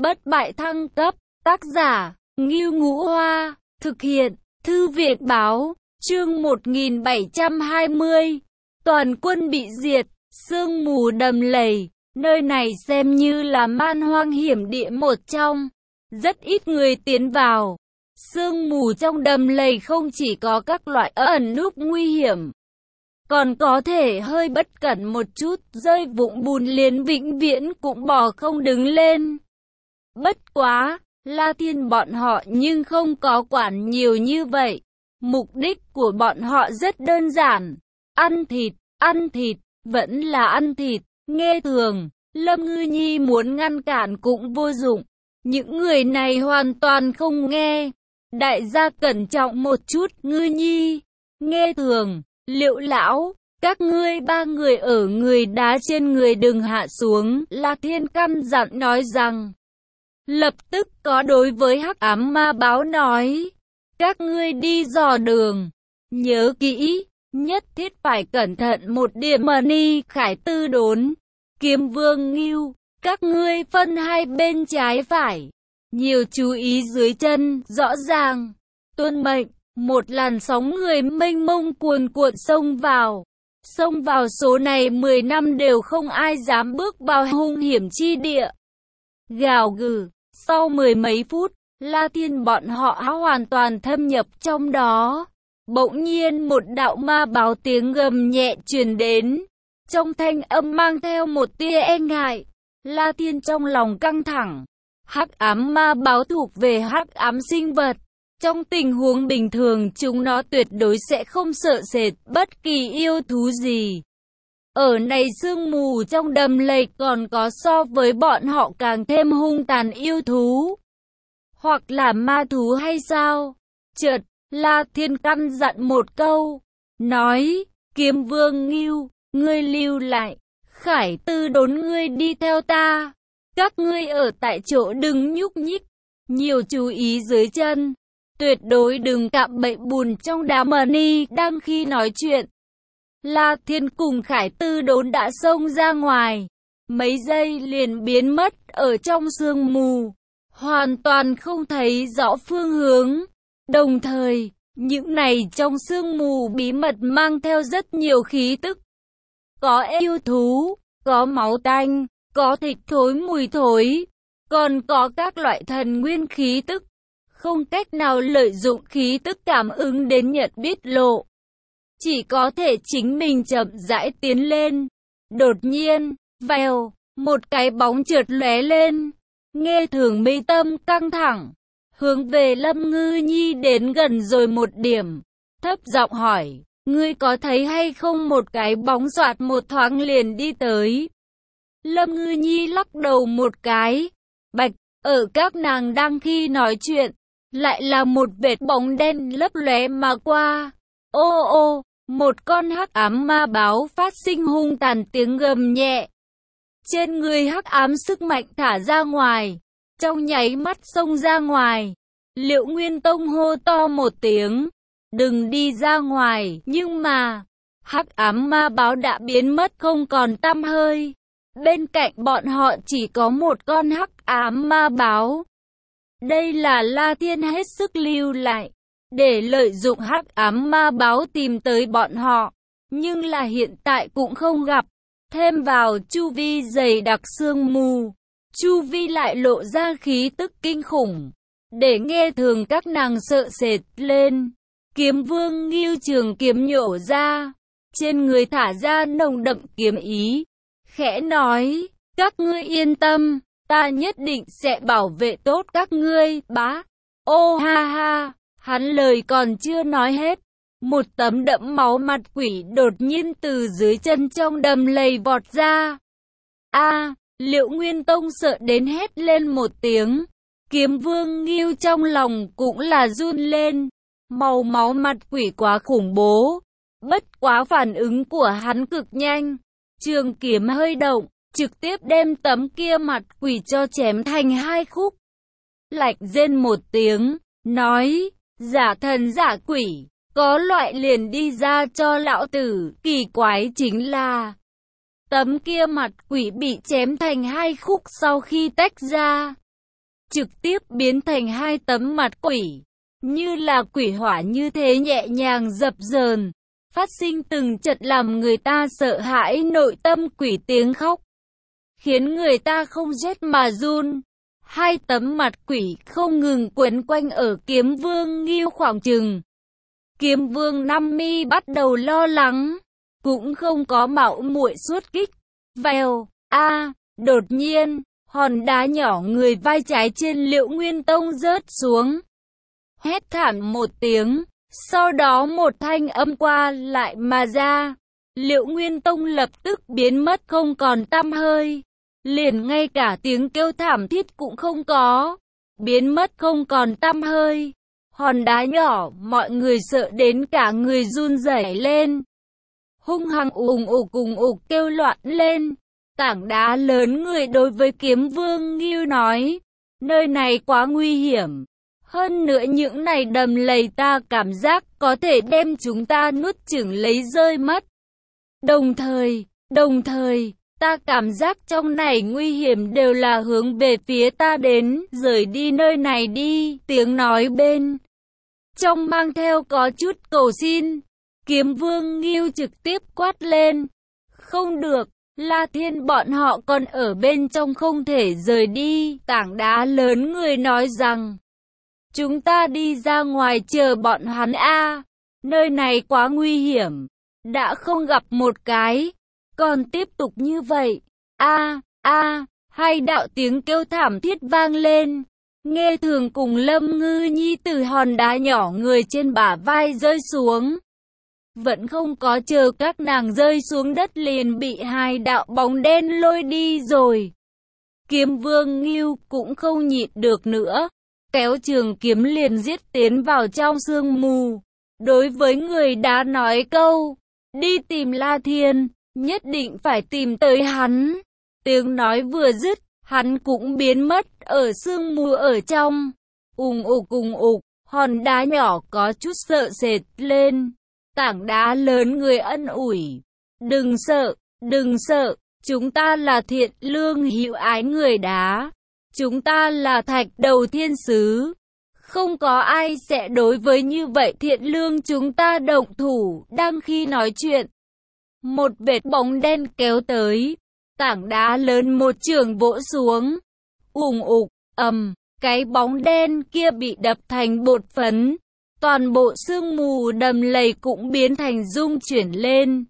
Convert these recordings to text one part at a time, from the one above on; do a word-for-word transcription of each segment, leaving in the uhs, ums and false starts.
Bất bại thăng cấp, tác giả, Ngưu Ngũ Hoa, thực hiện, Thư viện báo, chương một nghìn bảy trăm hai mươi. Toàn quân bị diệt, sương mù đầm lầy, nơi này xem như là man hoang hiểm địa một trong. Rất ít người tiến vào. Sương mù trong đầm lầy không chỉ có các loại ẩn núp nguy hiểm, còn có thể hơi bất cẩn một chút, rơi vụng bùn liền vĩnh viễn cũng bò không đứng lên. Bất quá, La Thiên bọn họ nhưng không có quản nhiều như vậy. Mục đích của bọn họ rất đơn giản. Ăn thịt, ăn thịt, vẫn là ăn thịt. Nghe thường, Lâm Ngư Nhi muốn ngăn cản cũng vô dụng. Những người này hoàn toàn không nghe. Đại gia cẩn trọng một chút, Ngư Nhi. Nghe thường, Liệu lão, các ngươi ba người ở người đá trên người đừng hạ xuống. La Thiên căn dặn nói rằng. Lập tức có đối với Hắc Ám Ma Báo nói. Các ngươi đi dò đường. Nhớ kỹ, nhất thiết phải cẩn thận một điểm. Mani, Khải Tư Đốn, Kiếm Vương Ngưu, các ngươi phân hai bên trái phải. Nhiều chú ý dưới chân, rõ ràng. Tuân mệnh, một làn sóng người mênh mông cuồn cuộn xông vào. Xông vào số này mười năm đều không ai dám bước vào hung hiểm chi địa. Gào gừ, sau mười mấy phút, La Thiên bọn họ hoàn toàn thâm nhập trong đó. Bỗng nhiên một đạo ma báo tiếng gầm nhẹ truyền đến. Trong thanh âm mang theo một tia e ngại. La Thiên trong lòng căng thẳng. Hắc ám ma báo thuộc về hắc ám sinh vật. Trong tình huống bình thường chúng nó tuyệt đối sẽ không sợ sệt bất kỳ yêu thú gì. Ở này sương mù trong đầm lầy còn có so với bọn họ càng thêm hung tàn yêu thú. Hoặc là ma thú hay sao? Chợt, La Thiên căn dặn một câu. Nói, Kiếm Vương Ngưu, ngươi lưu lại. Khải Tư Đốn ngươi đi theo ta. Các ngươi ở tại chỗ đừng nhúc nhích. Nhiều chú ý dưới chân. Tuyệt đối đừng cạm bậy bùn trong đá. Mani đang khi nói chuyện. La Thiên cùng Khải Tư Đốn đã xông ra ngoài. Mấy giây liền biến mất ở trong sương mù. Hoàn toàn không thấy rõ phương hướng. Đồng thời, những này trong sương mù bí mật mang theo rất nhiều khí tức. Có yêu thú, có máu tanh, có thịt thối mùi thối, còn có các loại thần nguyên khí tức. Không cách nào lợi dụng khí tức cảm ứng đến nhận biết lộ. Chỉ có thể chính mình chậm rãi tiến lên. Đột nhiên, vèo, một cái bóng trượt lóe lên. Nghe thường mi tâm căng thẳng. Hướng về Lâm Ngư Nhi đến gần rồi một điểm. Thấp giọng hỏi, ngươi có thấy hay không? Một cái bóng xoạt một thoáng liền đi tới. Lâm Ngư Nhi lắc đầu một cái. Bạch, ở các nàng đang khi nói chuyện. Lại là một vệt bóng đen lấp lóe mà qua. Ô ô, một con hắc ám ma báo phát sinh hung tàn tiếng gầm nhẹ. Trên người hắc ám sức mạnh thả ra ngoài. Trong nháy mắt xông ra ngoài. Liệu Nguyên Tông hô to một tiếng. Đừng đi ra ngoài. Nhưng mà, hắc ám ma báo đã biến mất không còn tăm hơi. Bên cạnh bọn họ chỉ có một con hắc ám ma báo. Đây là La Thiên hết sức lưu lại, để lợi dụng hắc ám ma báo tìm tới bọn họ. Nhưng là hiện tại cũng không gặp. Thêm vào chu vi dày đặc sương mù, chu vi lại lộ ra khí tức kinh khủng. Để nghe thường các nàng sợ sệt lên. Kiếm Vương Ngưu trường kiếm nhổ ra. Trên người thả ra nồng đậm kiếm ý. Khẽ nói, các ngươi yên tâm. Ta nhất định sẽ bảo vệ tốt các ngươi, bá. Ô ha ha, hắn lời còn chưa nói hết. Một tấm đẫm máu mặt quỷ đột nhiên từ dưới chân trong đầm lầy vọt ra. A, Liệu Nguyên Tông sợ đến hét lên một tiếng. Kiếm Vương Ngưu trong lòng cũng là run lên. Màu máu mặt quỷ quá khủng bố. Bất quá phản ứng của hắn cực nhanh. Trường kiếm hơi động. Trực tiếp đem tấm kia mặt quỷ cho chém thành hai khúc. Lạch rên một tiếng, nói, giả thần giả quỷ, có loại liền đi ra cho lão tử. Kỳ quái chính là, tấm kia mặt quỷ bị chém thành hai khúc sau khi tách ra. trực tiếp biến thành hai tấm mặt quỷ, như là quỷ hỏa như thế nhẹ nhàng dập dờn, phát sinh từng chợt làm người ta sợ hãi nội tâm quỷ tiếng khóc, khiến người ta không rét mà run. Hai tấm mặt quỷ không ngừng quấn quanh ở Kiếm Vương Ngưu khoảng chừng. Kiếm Vương Nam Mi bắt đầu lo lắng, cũng không có mạo muội xuất kích. Vèo, a, đột nhiên, hòn đá nhỏ người vai trái trên Liệu Nguyên Tông rớt xuống. Hét thảm một tiếng, sau đó một thanh âm qua lại mà ra. Liệu Nguyên Tông lập tức biến mất không còn tăm hơi. Liền ngay cả tiếng kêu thảm thiết cũng không có, biến mất không còn tăm hơi. Hòn đá nhỏ, mọi người sợ đến cả người run rẩy lên. Hung hăng ùng ục ùng ục kêu loạn lên. Tảng đá lớn người đối với Kiếm Vương Ngưu nói, nơi này quá nguy hiểm. Hơn nữa những này đầm lầy ta cảm giác có thể đem chúng ta nuốt chửng lấy rơi mất. Đồng thời, đồng thời, ta cảm giác trong này nguy hiểm đều là hướng về phía ta đến, rời đi nơi này đi, tiếng nói bên trong mang theo có chút cầu xin. Kiếm Vương Ngưu trực tiếp quát lên, không được, La Thiên bọn họ còn ở bên trong không thể rời đi. Tảng đá lớn người nói rằng, chúng ta đi ra ngoài chờ bọn hắn a, nơi này quá nguy hiểm, đã không gặp một cái, còn tiếp tục như vậy, a a, hai đạo tiếng kêu thảm thiết vang lên. Nghe Thường cùng Lâm Ngư Nhi từ hòn đá nhỏ người trên bả vai rơi xuống. Vẫn không có chờ các nàng rơi xuống đất liền bị hai đạo bóng đen lôi đi rồi. Kiếm Vương Ngưu cũng không nhịn được nữa, kéo trường kiếm liền giết tiến vào trong sương mù. Đối với người đã nói câu, đi tìm La Thiên, nhất định phải tìm tới hắn. Tiếng nói vừa dứt, hắn cũng biến mất ở sương mù ở trong. Ùng ục ùng ục, hòn đá nhỏ có chút sợ sệt lên. Tảng đá lớn người ân ủi, đừng sợ, đừng sợ, chúng ta là thiện lương hữu ái người đá. Chúng ta là thạch đầu thiên sứ. Không có ai sẽ đối với như vậy thiện lương chúng ta động thủ. Đang khi nói chuyện, một vệt bóng đen kéo tới. Tảng đá lớn một trường vỗ xuống. Ùng ục, ầm, cái bóng đen kia bị đập thành bột phấn. Toàn bộ sương mù đầm lầy cũng biến thành rung chuyển lên.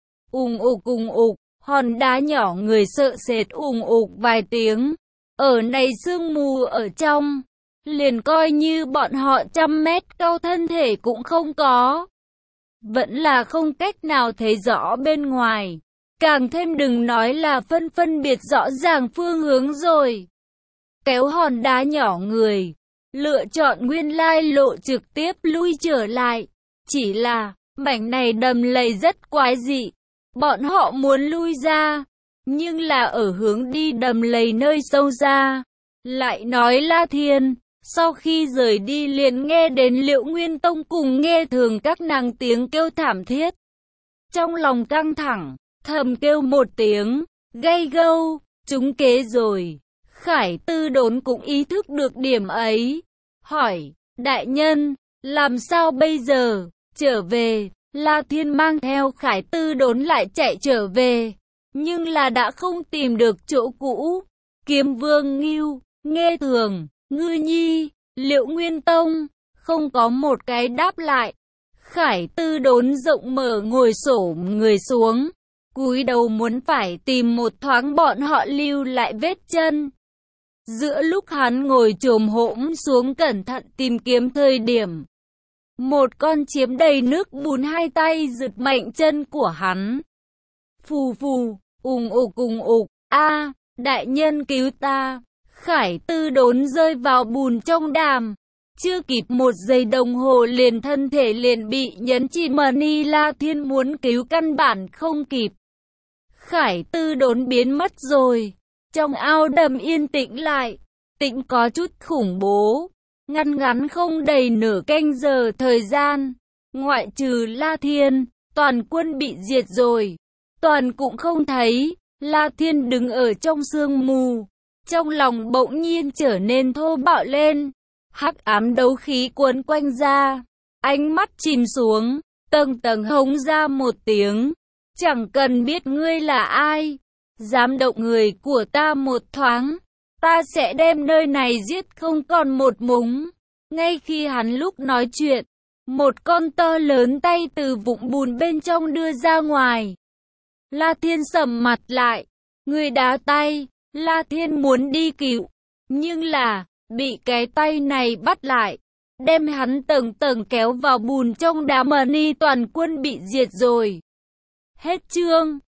Ùng ục ùng ục, hòn đá nhỏ người sợ sệt ùng ục vài tiếng. Ở này sương mù ở trong, liền coi như bọn họ trăm mét cao thân thể cũng không có. Vẫn là không cách nào thấy rõ bên ngoài. Càng thêm đừng nói là phân phân biệt rõ ràng phương hướng rồi. Kéo hòn đá nhỏ người, lựa chọn nguyên lai lộ trực tiếp lui trở lại. Chỉ là, mảnh này đầm lầy rất quái dị. Bọn họ muốn lui ra, nhưng là ở hướng đi đầm lầy nơi sâu ra. Lại nói La Thiên, sau khi rời đi liền nghe đến Liệu Nguyên Tông cùng nghe Thường các nàng tiếng kêu thảm thiết. Trong lòng căng thẳng, thầm kêu một tiếng, gay gâu, trúng kế rồi. Khải Tư Đốn cũng ý thức được điểm ấy. Hỏi, đại nhân, làm sao bây giờ, trở về, La Thiên mang theo Khải Tư Đốn lại chạy trở về. Nhưng là đã không tìm được chỗ cũ. Kiếm Vương Ngưu, nghe Thường, Ngư Nhi, Liệu Nguyên Tông, không có một cái đáp lại. Khải Tư Đốn rộng mở ngồi xổm người xuống, cúi đầu muốn phải tìm một thoáng bọn họ lưu lại vết chân. Giữa lúc hắn ngồi chồm hổm xuống cẩn thận tìm kiếm thời điểm, một con chiếm đầy nước bùn hai tay giật mạnh chân của hắn. Phù phù, ùng ục ùng ục, a, đại nhân cứu ta. Khải Tư Đốn rơi vào bùn trong đàm, chưa kịp một giây đồng hồ liền thân thể liền bị nhấn chìm. Mani La Thiên muốn cứu căn bản không kịp. Khải Tư Đốn biến mất rồi. Trong ao đầm yên tĩnh lại, tĩnh có chút khủng bố. Ngăn ngắn không đầy nửa canh giờ thời gian, ngoại trừ La Thiên, toàn quân bị diệt rồi. Toàn cũng không thấy. La Thiên đứng ở trong sương mù, trong lòng bỗng nhiên trở nên thô bạo lên. Hắc ám đấu khí cuốn quanh ra, ánh mắt chìm xuống, tầng tầng hống ra một tiếng. Chẳng cần biết ngươi là ai, dám động người của ta một thoáng, ta sẽ đem nơi này giết không còn một mống. Ngay khi hắn lúc nói chuyện, một con to lớn tay từ vũng bùn bên trong đưa ra ngoài. La Thiên sầm mặt lại, người đá tay. La Thiên muốn đi cứu, nhưng là bị cái tay này bắt lại, đem hắn tầng tầng kéo vào bùn trong đá. Mani toàn quân bị diệt rồi. Hết chương.